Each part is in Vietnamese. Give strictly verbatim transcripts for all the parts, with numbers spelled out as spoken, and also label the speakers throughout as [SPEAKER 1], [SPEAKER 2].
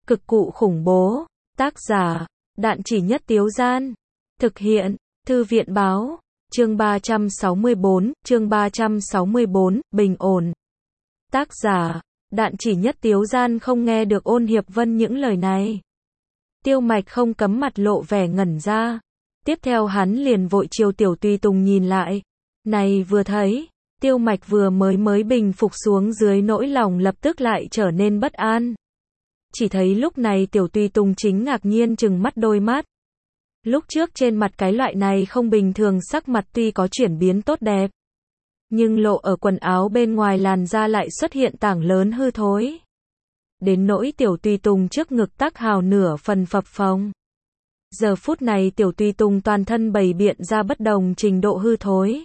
[SPEAKER 1] Cực cụ khủng bố. Tác giả, Đạn Chỉ Nhất Tiếu Gian. Thực hiện, Thư viện Báo. Chương ba trăm sáu mươi bốn, chương ba trăm sáu mươi bốn, bình ổn. Tác giả, Đạn Chỉ Nhất Tiếu Gian không nghe được Ôn Hiệp Vân những lời này. Tiêu Mạch không cấm mặt lộ vẻ ngẩn ra. Tiếp theo hắn liền vội chiều Tiểu Tùy Tùng nhìn lại. Này vừa thấy, Tiêu Mạch vừa mới mới bình phục xuống dưới nỗi lòng lập tức lại trở nên bất an. Chỉ thấy lúc này Tiểu Tùy Tùng chính ngạc nhiên trừng mắt đôi mắt. Lúc trước trên mặt cái loại này không bình thường sắc mặt tuy có chuyển biến tốt đẹp, nhưng lộ ở quần áo bên ngoài làn da lại xuất hiện tảng lớn hư thối. Đến nỗi Tiểu Tùy Tùng trước ngực tác hào nửa phần phập phồng. Giờ phút này Tiểu Tùy Tùng toàn thân bày biện ra bất đồng trình độ hư thối.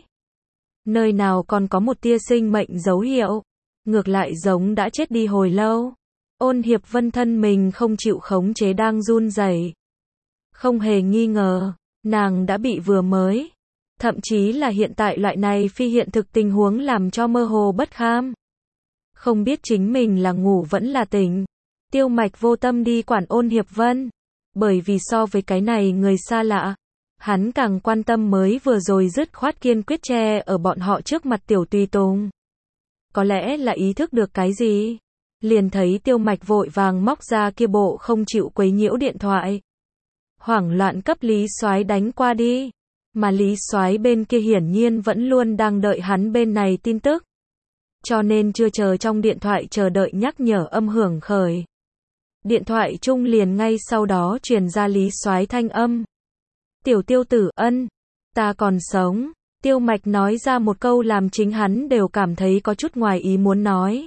[SPEAKER 1] Nơi nào còn có một tia sinh mệnh dấu hiệu, ngược lại giống đã chết đi hồi lâu. Ôn Hiệp Vân thân mình không chịu khống chế đang run rẩy. Không hề nghi ngờ, nàng đã bị vừa mới, thậm chí là hiện tại loại này phi hiện thực tình huống làm cho mơ hồ bất kham. Không biết chính mình là ngủ vẫn là tỉnh. Tiêu Mạch vô tâm đi quản Ôn Hiệp Vân, bởi vì so với cái này người xa lạ, hắn càng quan tâm mới vừa rồi dứt khoát kiên quyết che ở bọn họ trước mặt Tiểu Tùy Tùng. Có lẽ là ý thức được cái gì, liền thấy Tiêu Mạch vội vàng móc ra kia bộ không chịu quấy nhiễu điện thoại. Hoảng loạn cấp Lý Soái đánh qua đi, mà Lý Soái bên kia hiển nhiên vẫn luôn đang đợi hắn bên này tin tức. Cho nên chưa chờ trong điện thoại chờ đợi nhắc nhở âm hưởng khởi. Điện thoại chung liền ngay sau đó truyền ra Lý Soái thanh âm. Tiểu Tiêu tử, ân, ta còn sống. Tiêu Mạch nói ra một câu làm chính hắn đều cảm thấy có chút ngoài ý muốn nói.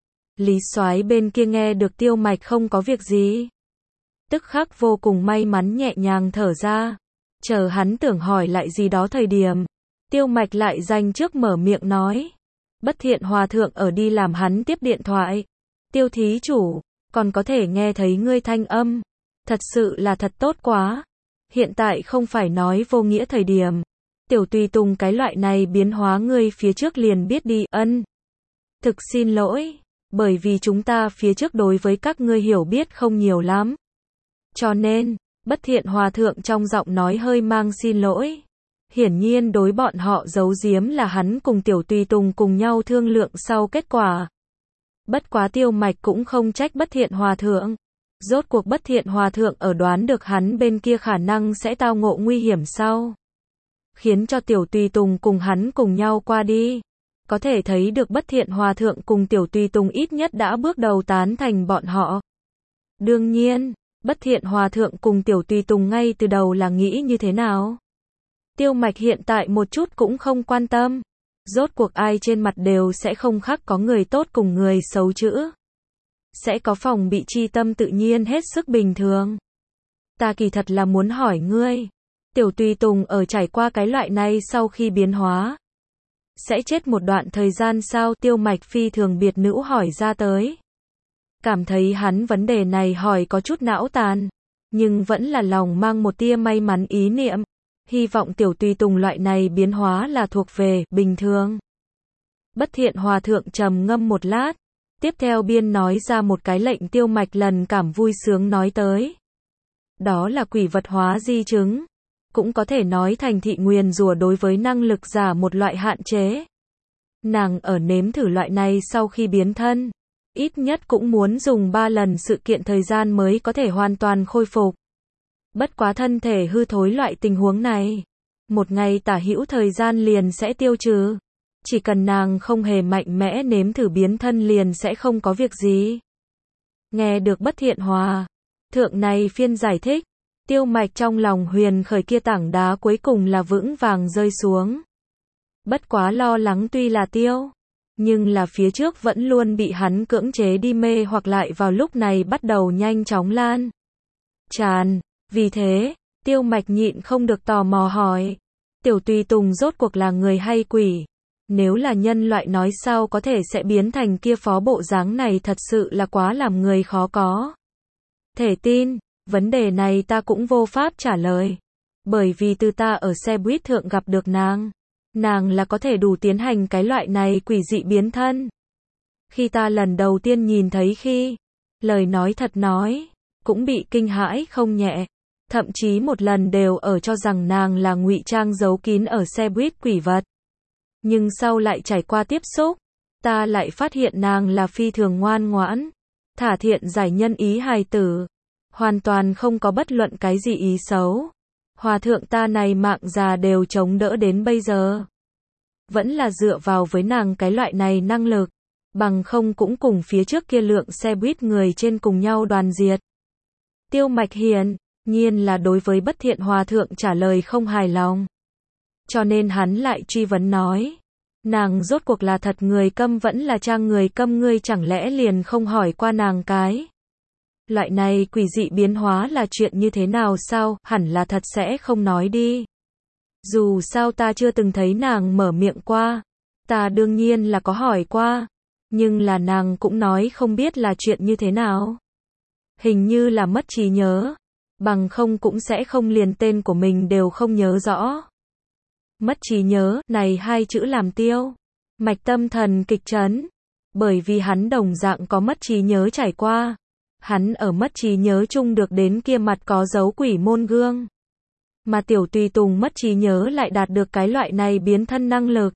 [SPEAKER 1] Lý Soái bên kia nghe được Tiêu Mạch không có việc gì, tức khắc vô cùng may mắn nhẹ nhàng thở ra. Chờ hắn tưởng hỏi lại gì đó thời điểm, Tiêu Mạch lại dành trước mở miệng nói. Bất Thiện Hòa Thượng ở đi làm hắn tiếp điện thoại. Tiêu thí chủ, còn có thể nghe thấy ngươi thanh âm. Thật sự là thật tốt quá. Hiện tại không phải nói vô nghĩa thời điểm. Tiểu Tùy Tùng cái loại này biến hóa ngươi phía trước liền biết đi, ân. Thực xin lỗi, bởi vì chúng ta phía trước đối với các ngươi hiểu biết không nhiều lắm. Cho nên, Bất Thiện Hòa Thượng trong giọng nói hơi mang xin lỗi. Hiển nhiên đối bọn họ giấu giếm là hắn cùng Tiểu Tùy Tùng cùng nhau thương lượng sau kết quả. Bất quá Tiêu Mạch cũng không trách Bất Thiện Hòa Thượng. Rốt cuộc Bất Thiện Hòa Thượng ở đoán được hắn bên kia khả năng sẽ tao ngộ nguy hiểm sau, khiến cho Tiểu Tùy Tùng cùng hắn cùng nhau qua đi. Có thể thấy được Bất Thiện Hòa Thượng cùng Tiểu Tùy Tùng ít nhất đã bước đầu tán thành bọn họ. Đương nhiên, Bất Thiện Hòa Thượng cùng Tiểu Tùy Tùng ngay từ đầu là nghĩ như thế nào? Tiêu Mạch hiện tại một chút cũng không quan tâm. Rốt cuộc ai trên mặt đều sẽ không khác có người tốt cùng người xấu chữ. Sẽ có phòng bị chi tâm tự nhiên hết sức bình thường. Ta kỳ thật là muốn hỏi ngươi, Tiểu Tùy Tùng ở trải qua cái loại này sau khi biến hóa, sẽ chết một đoạn thời gian sao? Tiêu Mạch phi thường biệt nữ hỏi ra tới. Cảm thấy hắn vấn đề này hỏi có chút não tàn, nhưng vẫn là lòng mang một tia may mắn ý niệm. Hy vọng Tiểu Tùy Tùng loại này biến hóa là thuộc về bình thường. Bất Thiện Hòa Thượng trầm ngâm một lát, tiếp theo biên nói ra một cái lệnh Tiêu Mạch lần cảm vui sướng nói tới. Đó là quỷ vật hóa di chứng, cũng có thể nói thành thị nguyền rủa đối với năng lực giả một loại hạn chế. Nàng ở nếm thử loại này sau khi biến thân, ít nhất cũng muốn dùng ba lần sự kiện thời gian mới có thể hoàn toàn khôi phục. Bất quá thân thể hư thối loại tình huống này, một ngày tả hữu thời gian liền sẽ tiêu trừ. Chỉ cần nàng không hề mạnh mẽ nếm thử biến thân liền sẽ không có việc gì. Nghe được Bất Thiện Hòa Thượng này phiên giải thích, Tiêu Mạch trong lòng huyền khởi kia tảng đá cuối cùng là vững vàng rơi xuống. Bất quá lo lắng tuy là tiêu, nhưng là phía trước vẫn luôn bị hắn cưỡng chế đi mê hoặc lại vào lúc này bắt đầu nhanh chóng lan tràn. Vì thế, Tiêu Mạch nhịn không được tò mò hỏi, Tiểu Tùy Tùng rốt cuộc là người hay quỷ? Nếu là nhân loại nói sao có thể sẽ biến thành kia phó bộ dáng này, thật sự là quá làm người khó có thể tin. Vấn đề này ta cũng vô pháp trả lời, bởi vì từ ta ở xe buýt thượng gặp được nàng, nàng là có thể đủ tiến hành cái loại này quỷ dị biến thân. Khi ta lần đầu tiên nhìn thấy khi, lời nói thật nói, cũng bị kinh hãi không nhẹ. Thậm chí một lần đều ở cho rằng nàng là ngụy trang giấu kín ở xe buýt quỷ vật. Nhưng sau lại trải qua tiếp xúc, ta lại phát hiện nàng là phi thường ngoan ngoãn, thả thiện giải nhân ý hài tử, hoàn toàn không có bất luận cái gì ý xấu. Hòa thượng ta này mạng già đều chống đỡ đến bây giờ. Vẫn là dựa vào với nàng cái loại này năng lực, bằng không cũng cùng phía trước kia lượng xe buýt người trên cùng nhau đoàn diệt. Tiêu Mạch hiển nhiên là đối với bất thiện hòa thượng trả lời không hài lòng. Cho nên hắn lại truy vấn nói, nàng rốt cuộc là thật người câm vẫn là trang người câm, ngươi chẳng lẽ liền không hỏi qua nàng cái? Loại này quỷ dị biến hóa là chuyện như thế nào sao, hẳn là thật sẽ không nói đi. Dù sao ta chưa từng thấy nàng mở miệng qua, ta đương nhiên là có hỏi qua, nhưng là nàng cũng nói không biết là chuyện như thế nào. Hình như là mất trí nhớ, bằng không cũng sẽ không liền tên của mình đều không nhớ rõ. Mất trí nhớ, này hai chữ làm Tiêu Mạch tâm thần kịch chấn, bởi vì hắn đồng dạng có mất trí nhớ trải qua. Hắn ở mất trí nhớ chung được đến kia mặt có dấu quỷ môn gương. Mà Tiểu Tùy Tùng mất trí nhớ lại đạt được cái loại này biến thân năng lực.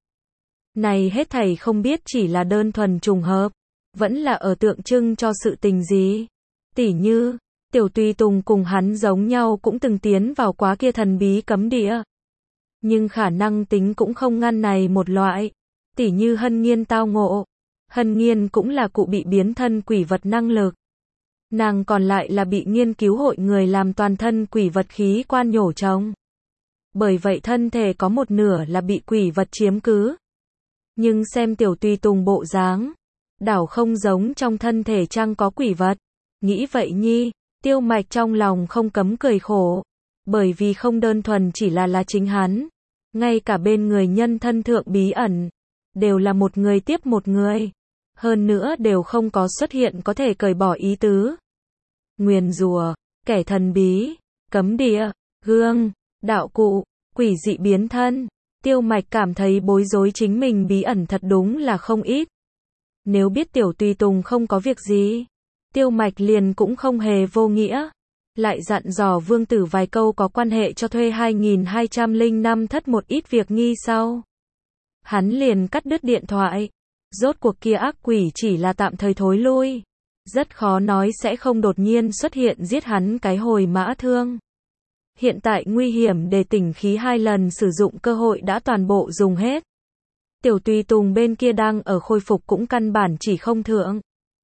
[SPEAKER 1] Này hết thảy không biết chỉ là đơn thuần trùng hợp, vẫn là ở tượng trưng cho sự tình gì. Tỉ như, Tiểu Tùy Tùng cùng hắn giống nhau cũng từng tiến vào quá kia thần bí cấm địa. Nhưng khả năng tính cũng không ngăn này một loại. Tỉ như Hân Nghiên tao ngộ. Hân Nghiên cũng là cụ bị biến thân quỷ vật năng lực. Nàng còn lại là bị nghiên cứu hội người làm toàn thân quỷ vật khí quan nhổ trống. Bởi vậy thân thể có một nửa là bị quỷ vật chiếm cứ. Nhưng xem Tiểu Tùy Tùng bộ dáng, đảo không giống trong thân thể chăng có quỷ vật. Nghĩ vậy nhi, Tiêu Mạch trong lòng không cấm cười khổ. Bởi vì không đơn thuần chỉ là là chính hắn. Ngay cả bên người nhân thân thượng bí ẩn, đều là một người tiếp một người. Hơn nữa đều không có xuất hiện có thể cởi bỏ ý tứ. Nguyền rủa, kẻ thần bí, cấm địa, gương, đạo cụ, quỷ dị biến thân. Tiêu Mạch cảm thấy bối rối chính mình bí ẩn thật đúng là không ít. Nếu biết Tiểu Tùy Tùng không có việc gì, Tiêu Mạch liền cũng không hề vô nghĩa. Lại dặn dò Vương Tử vài câu có quan hệ cho thuê hai nghìn hai trăm lẻ năm thất một ít việc nghi sau. Hắn liền cắt đứt điện thoại. Rốt cuộc kia ác quỷ chỉ là tạm thời thối lui. Rất khó nói sẽ không đột nhiên xuất hiện giết hắn cái hồi mã thương. Hiện tại nguy hiểm để tỉnh khí hai lần sử dụng cơ hội đã toàn bộ dùng hết. Tiểu Tùy Tùng bên kia đang ở khôi phục cũng căn bản chỉ không thượng.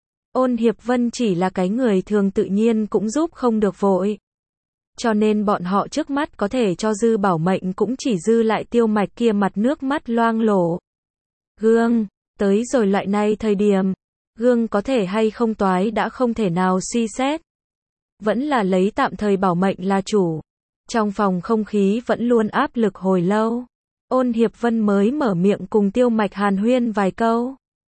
[SPEAKER 1] Ôn Hiệp Vân chỉ là cái người thường tự nhiên cũng giúp không được vội. Cho nên bọn họ trước mắt có thể cho dư bảo mệnh cũng chỉ dư lại Tiêu Mạch kia mặt nước mắt loang lổ. Gương, tới rồi loại này thời điểm, gương có thể hay không toái đã không thể nào suy xét. Vẫn là lấy tạm thời bảo mệnh là chủ. Trong phòng không khí vẫn luôn áp lực hồi lâu. Ôn Hiệp Vân mới mở miệng cùng Tiêu Mạch hàn huyên vài câu.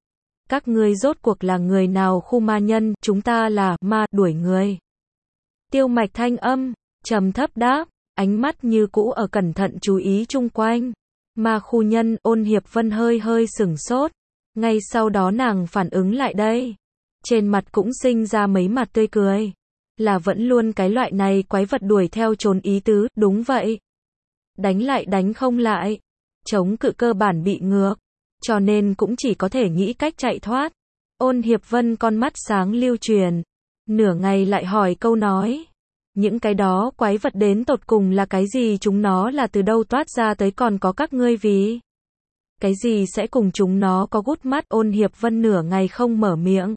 [SPEAKER 1] Các ngươi rốt cuộc là người nào khu ma nhân, chúng ta là ma đuổi người. Tiêu Mạch thanh âm, trầm thấp đáp, ánh mắt như cũ ở cẩn thận chú ý chung quanh. Ma khu nhân, Ôn Hiệp Vân hơi hơi sửng sốt. Ngay sau đó nàng phản ứng lại đây. Trên mặt cũng sinh ra mấy mặt tươi cười. Là vẫn luôn cái loại này quái vật đuổi theo trốn ý tứ, đúng vậy. Đánh lại đánh không lại. Chống cự cơ bản bị ngược. Cho nên cũng chỉ có thể nghĩ cách chạy thoát. Ôn Hiệp Vân con mắt sáng lưu truyền. Nửa ngày lại hỏi câu nói. Những cái đó quái vật đến tột cùng là cái gì, chúng nó là từ đâu toát ra tới, còn có các ngươi vì cái gì sẽ cùng chúng nó có gút mắt. Ôn Hiệp Vân nửa ngày không mở miệng.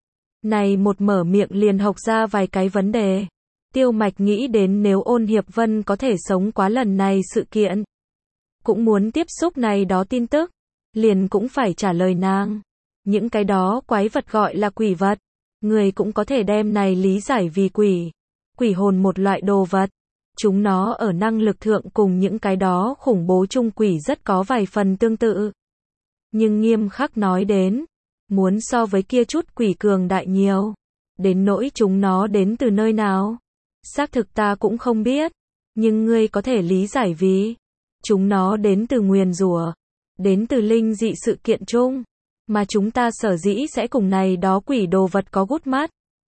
[SPEAKER 1] Này một mở miệng liền hộc ra vài cái vấn đề. Tiêu Mạch nghĩ đến nếu Ôn Hiệp Vân có thể sống quá lần này sự kiện, cũng muốn tiếp xúc này đó tin tức, liền cũng phải trả lời nàng. Những cái đó quái vật gọi là quỷ vật. Người cũng có thể đem này lý giải vì quỷ. Quỷ hồn một loại đồ vật. Chúng nó ở năng lực thượng cùng những cái đó khủng bố chung quỷ rất có vài phần tương tự. Nhưng nghiêm khắc nói đến, muốn so với kia chút quỷ cường đại nhiều. Đến nỗi chúng nó đến từ nơi nào, xác thực ta cũng không biết. Nhưng ngươi có thể lý giải vì chúng nó đến từ nguyền rủa, đến từ linh dị sự kiện chung, mà chúng ta sở dĩ sẽ cùng này đó quỷ đồ vật có gút mắt.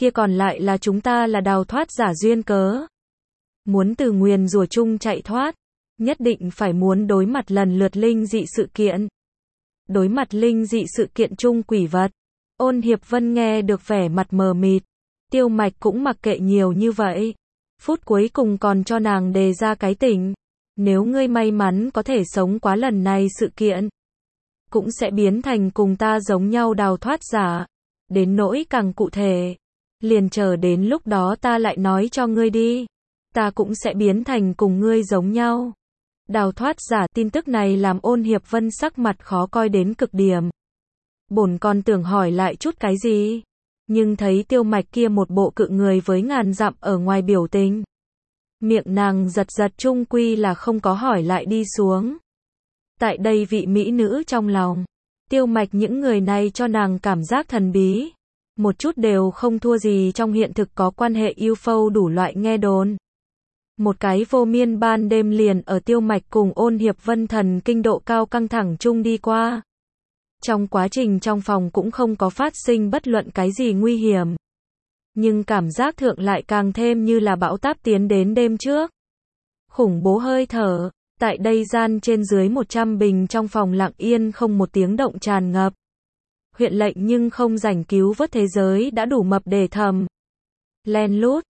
[SPEAKER 1] kia còn lại là chúng ta là đào thoát giả duyên cớ. Muốn từ nguyền rủa chung chạy thoát, nhất định phải muốn đối mặt lần lượt linh dị sự kiện. Đối mặt linh dị sự kiện chung quỷ vật. Ôn Hiệp Vân nghe được vẻ mặt mờ mịt. Tiêu Mạch cũng mặc kệ nhiều như vậy. Phút cuối cùng còn cho nàng đề ra cái tỉnh. Nếu ngươi may mắn có thể sống quá lần này sự kiện, cũng sẽ biến thành cùng ta giống nhau đào thoát giả. Đến nỗi càng cụ thể, liền chờ đến lúc đó ta lại nói cho ngươi đi. Ta cũng sẽ biến thành cùng ngươi giống nhau. Đào thoát giả, tin tức này làm Ôn Hiệp Vân sắc mặt khó coi đến cực điểm. Bổn còn tưởng hỏi lại chút cái gì, nhưng thấy Tiêu Mạch kia một bộ cự người với ngàn dặm ở ngoài biểu tình. Miệng nàng giật giật, chung quy là không có hỏi lại đi xuống. Tại đây vị mỹ nữ trong lòng, Tiêu Mạch những người này cho nàng cảm giác thần bí. Một chút đều không thua gì trong hiện thực có quan hệ u ép ô đủ loại nghe đồn. Một cái vô miên ban đêm liền ở Tiêu Mạch cùng Ôn Hiệp Vân thần kinh độ cao căng thẳng chung đi qua. Trong quá trình trong phòng cũng không có phát sinh bất luận cái gì nguy hiểm. Nhưng cảm giác thượng lại càng thêm như là bão táp tiến đến đêm trước. Khủng bố hơi thở, tại đây gian trên dưới một trăm bình trong phòng lặng yên không một tiếng động tràn ngập. Huyện lệnh nhưng không rảnh cứu vớt thế giới đã đủ mập để thầm. Len lút,